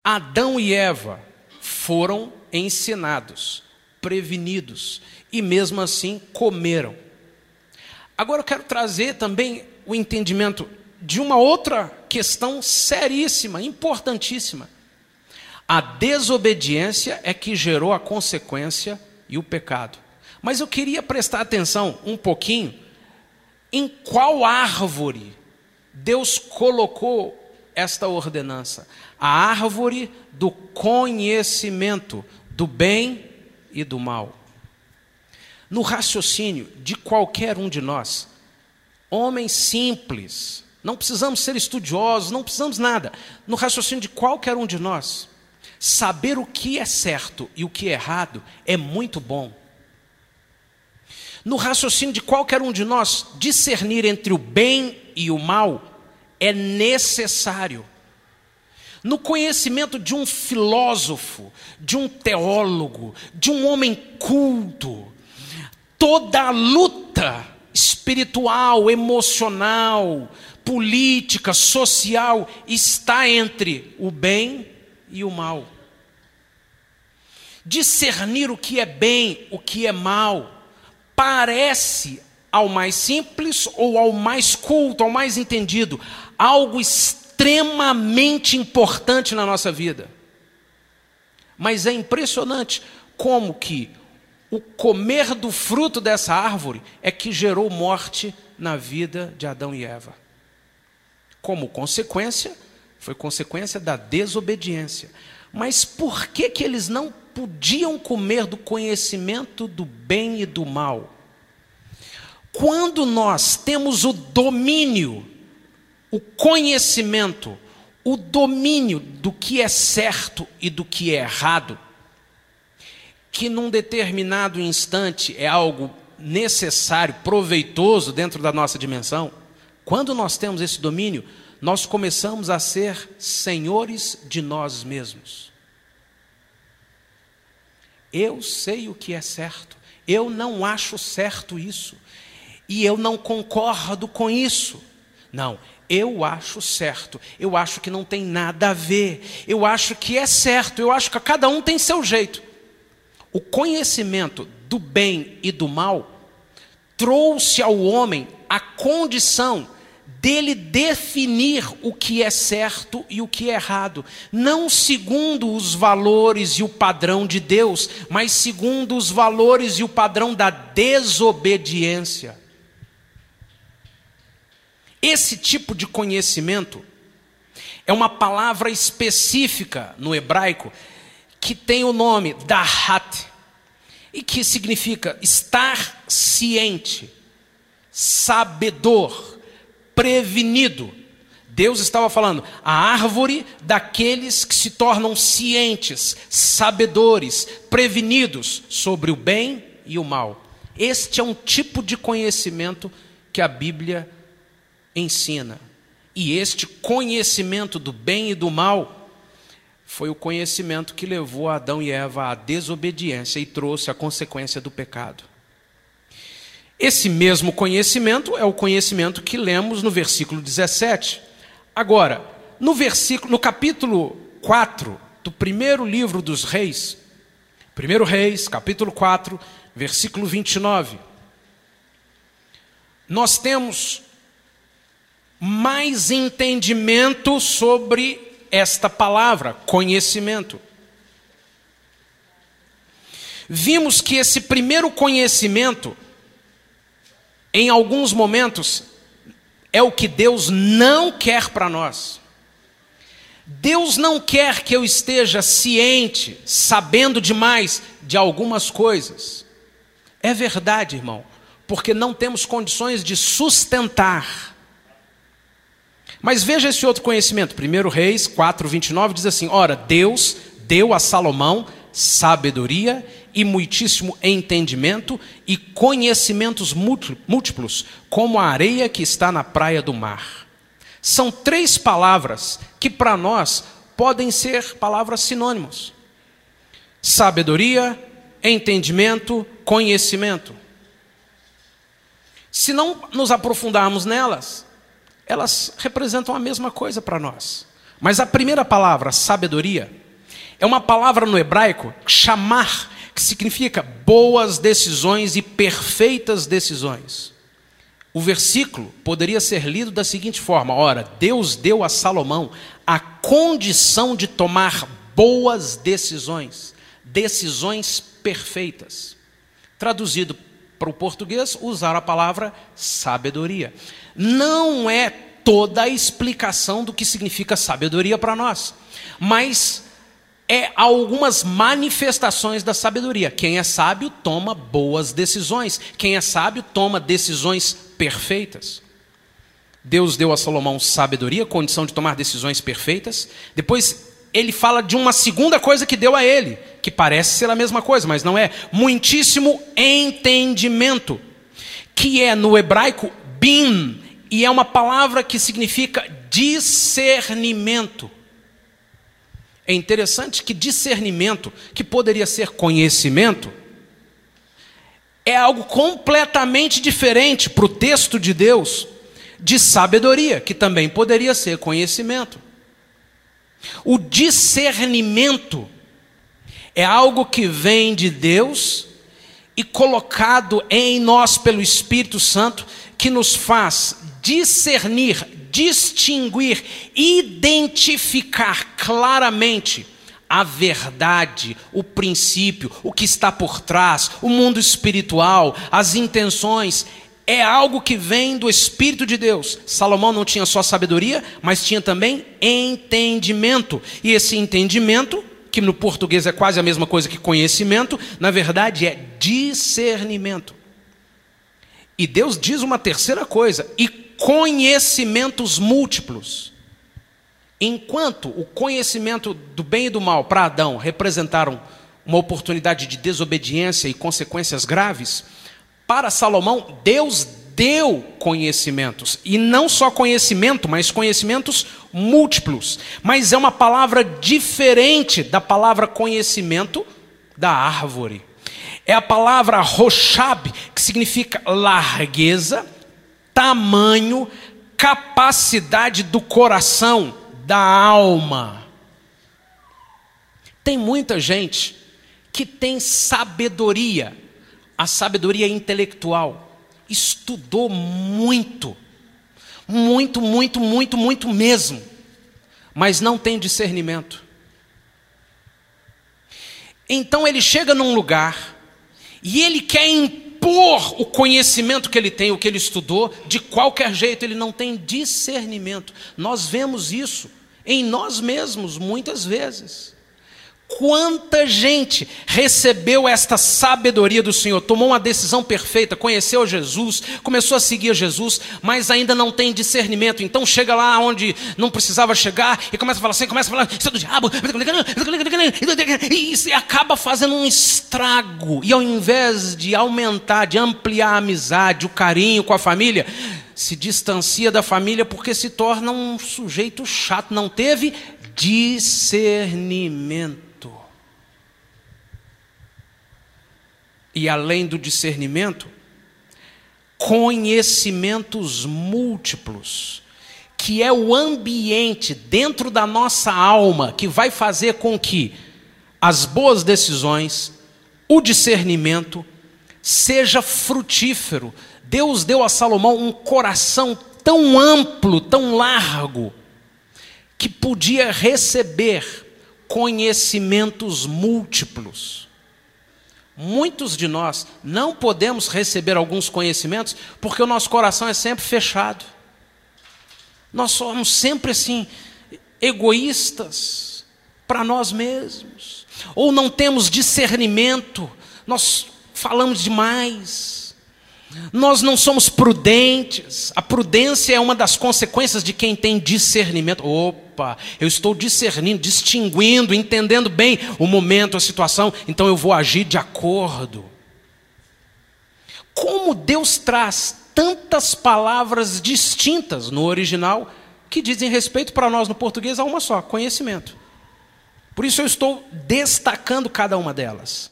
Adão e Eva foram ensinados, prevenidos, e mesmo assim comeram. Agora eu quero trazer também o entendimento de uma outra questão seríssima, importantíssima. A desobediência é que gerou a consequência e o pecado. Mas eu queria prestar atenção um pouquinho em qual árvore Deus colocou esta ordenança. A árvore do conhecimento do bem e do mal. No raciocínio de qualquer um de nós, homens simples, não precisamos ser estudiosos, não precisamos nada. No raciocínio de qualquer um de nós, saber o que é certo e o que é errado é muito bom. No raciocínio de qualquer um de nós, discernir entre o bem e o mal é necessário. No conhecimento de um filósofo, de um teólogo, de um homem culto, toda a luta espiritual, emocional, política, social, está entre o bem e o mal. Discernir o que é bem, o que é mal, parece ao mais simples ou ao mais culto, ao mais entendido, algo extremamente importante na nossa vida. Mas é impressionante como que o comer do fruto dessa árvore é que gerou morte na vida de Adão e Eva. Como consequência, foi consequência da desobediência. Mas por que eles não podiam comer do conhecimento do bem e do mal? Quando nós temos o domínio, o conhecimento, o domínio do que é certo e do que é errado, que num determinado instante é algo necessário, proveitoso dentro da nossa dimensão, quando nós temos esse domínio, nós começamos a ser senhores de nós mesmos. Eu sei o que é certo, eu não acho certo isso, e eu não concordo com isso. Não, eu acho certo, eu acho que não tem nada a ver, eu acho que é certo, eu acho que cada um tem seu jeito. O conhecimento do bem e do mal trouxe ao homem a condição dele definir o que é certo e o que é errado, não segundo os valores e o padrão de Deus, mas segundo os valores e o padrão da desobediência. Esse tipo de conhecimento é uma palavra específica no hebraico que tem o nome dahat, e que significa estar ciente, sabedor, prevenido. Deus estava falando, a árvore daqueles que se tornam cientes, sabedores, prevenidos sobre o bem e o mal. Este é um tipo de conhecimento que a Bíblia ensina. E este conhecimento do bem e do mal foi o conhecimento que levou Adão e Eva à desobediência e trouxe a consequência do pecado. Esse mesmo conhecimento é o conhecimento que lemos no versículo 17. Agora, no capítulo 4 do primeiro livro dos Reis, 1 Reis, capítulo 4, versículo 29, nós temos mais entendimento sobre esta palavra, conhecimento. Vimos que esse primeiro conhecimento, em alguns momentos, é o que Deus não quer para nós. Deus não quer que eu esteja ciente, sabendo demais de algumas coisas. É verdade, irmão, porque não temos condições de sustentar. Mas veja esse outro conhecimento. 1 Reis 4, 29 diz assim: ora, Deus deu a Salomão sabedoria e muitíssimo entendimento e conhecimentos múltiplos, como a areia que está na praia do mar. São três palavras que para nós podem ser palavras sinônimos: sabedoria, entendimento, conhecimento. Se não nos aprofundarmos nelas, elas representam a mesma coisa para nós. Mas a primeira palavra, sabedoria, é uma palavra no hebraico, chamar, que significa boas decisões e perfeitas decisões. O versículo poderia ser lido da seguinte forma: ora, Deus deu a Salomão a condição de tomar boas decisões, decisões perfeitas. Traduzido para o português, usar a palavra sabedoria. Não é toda a explicação do que significa sabedoria para nós, mas é algumas manifestações da sabedoria. Quem é sábio toma boas decisões. Quem é sábio toma decisões perfeitas. Deus deu a Salomão sabedoria, condição de tomar decisões perfeitas. Depois ele fala de uma segunda coisa que deu a ele, que parece ser a mesma coisa, mas não é. Muitíssimo entendimento, que é no hebraico bin, e é uma palavra que significa discernimento. É interessante que discernimento, que poderia ser conhecimento, é algo completamente diferente para o texto de Deus de sabedoria, que também poderia ser conhecimento. O discernimento é algo que vem de Deus e colocado em nós pelo Espírito Santo, que nos faz discernir, distinguir, identificar claramente a verdade, o princípio, o que está por trás, o mundo espiritual, as intenções. É algo que vem do Espírito de Deus. Salomão não tinha só sabedoria, mas tinha também entendimento. E esse entendimento, que no português é quase a mesma coisa que conhecimento, na verdade é discernimento. E Deus diz uma terceira coisa: e conhecimentos múltiplos. Enquanto o conhecimento do bem e do mal para Adão representaram uma oportunidade de desobediência e consequências graves, para Salomão, Deus deu conhecimentos. E não só conhecimento, mas conhecimentos múltiplos. Mas é uma palavra diferente da palavra conhecimento da árvore. É a palavra roshab, que significa largueza, tamanho, capacidade do coração, da alma. Tem muita gente que tem sabedoria, a sabedoria intelectual, estudou muito mesmo, mas não tem discernimento. Então ele chega num lugar e ele quer impor o conhecimento que ele tem, o que ele estudou, de qualquer jeito. Ele não tem discernimento. Nós vemos isso em nós mesmos muitas vezes. Quanta gente recebeu esta sabedoria do Senhor, tomou uma decisão perfeita, conheceu Jesus, começou a seguir Jesus, mas ainda não tem discernimento. Então chega lá onde não precisava chegar e começa a falar assim, começa a falar, isso é do diabo, e acaba fazendo um estrago. E ao invés de aumentar, de ampliar a amizade, o carinho com a família, se distancia da família porque se torna um sujeito chato, não teve discernimento. E além do discernimento, conhecimentos múltiplos, que é o ambiente dentro da nossa alma que vai fazer com que as boas decisões, o discernimento, seja frutífero. Deus deu a Salomão um coração tão amplo, tão largo, que podia receber conhecimentos múltiplos. Muitos de nós não podemos receber alguns conhecimentos porque o nosso coração é sempre fechado. Nós somos sempre assim, egoístas para nós mesmos. Ou não temos discernimento, nós falamos demais. Nós não somos prudentes. A prudência é uma das consequências de quem tem discernimento. Opa, eu estou discernindo, distinguindo, entendendo bem o momento, a situação, então eu vou agir de acordo. Como Deus traz tantas palavras distintas no original que dizem respeito para nós no português a uma só, conhecimento. Por isso eu estou destacando cada uma delas.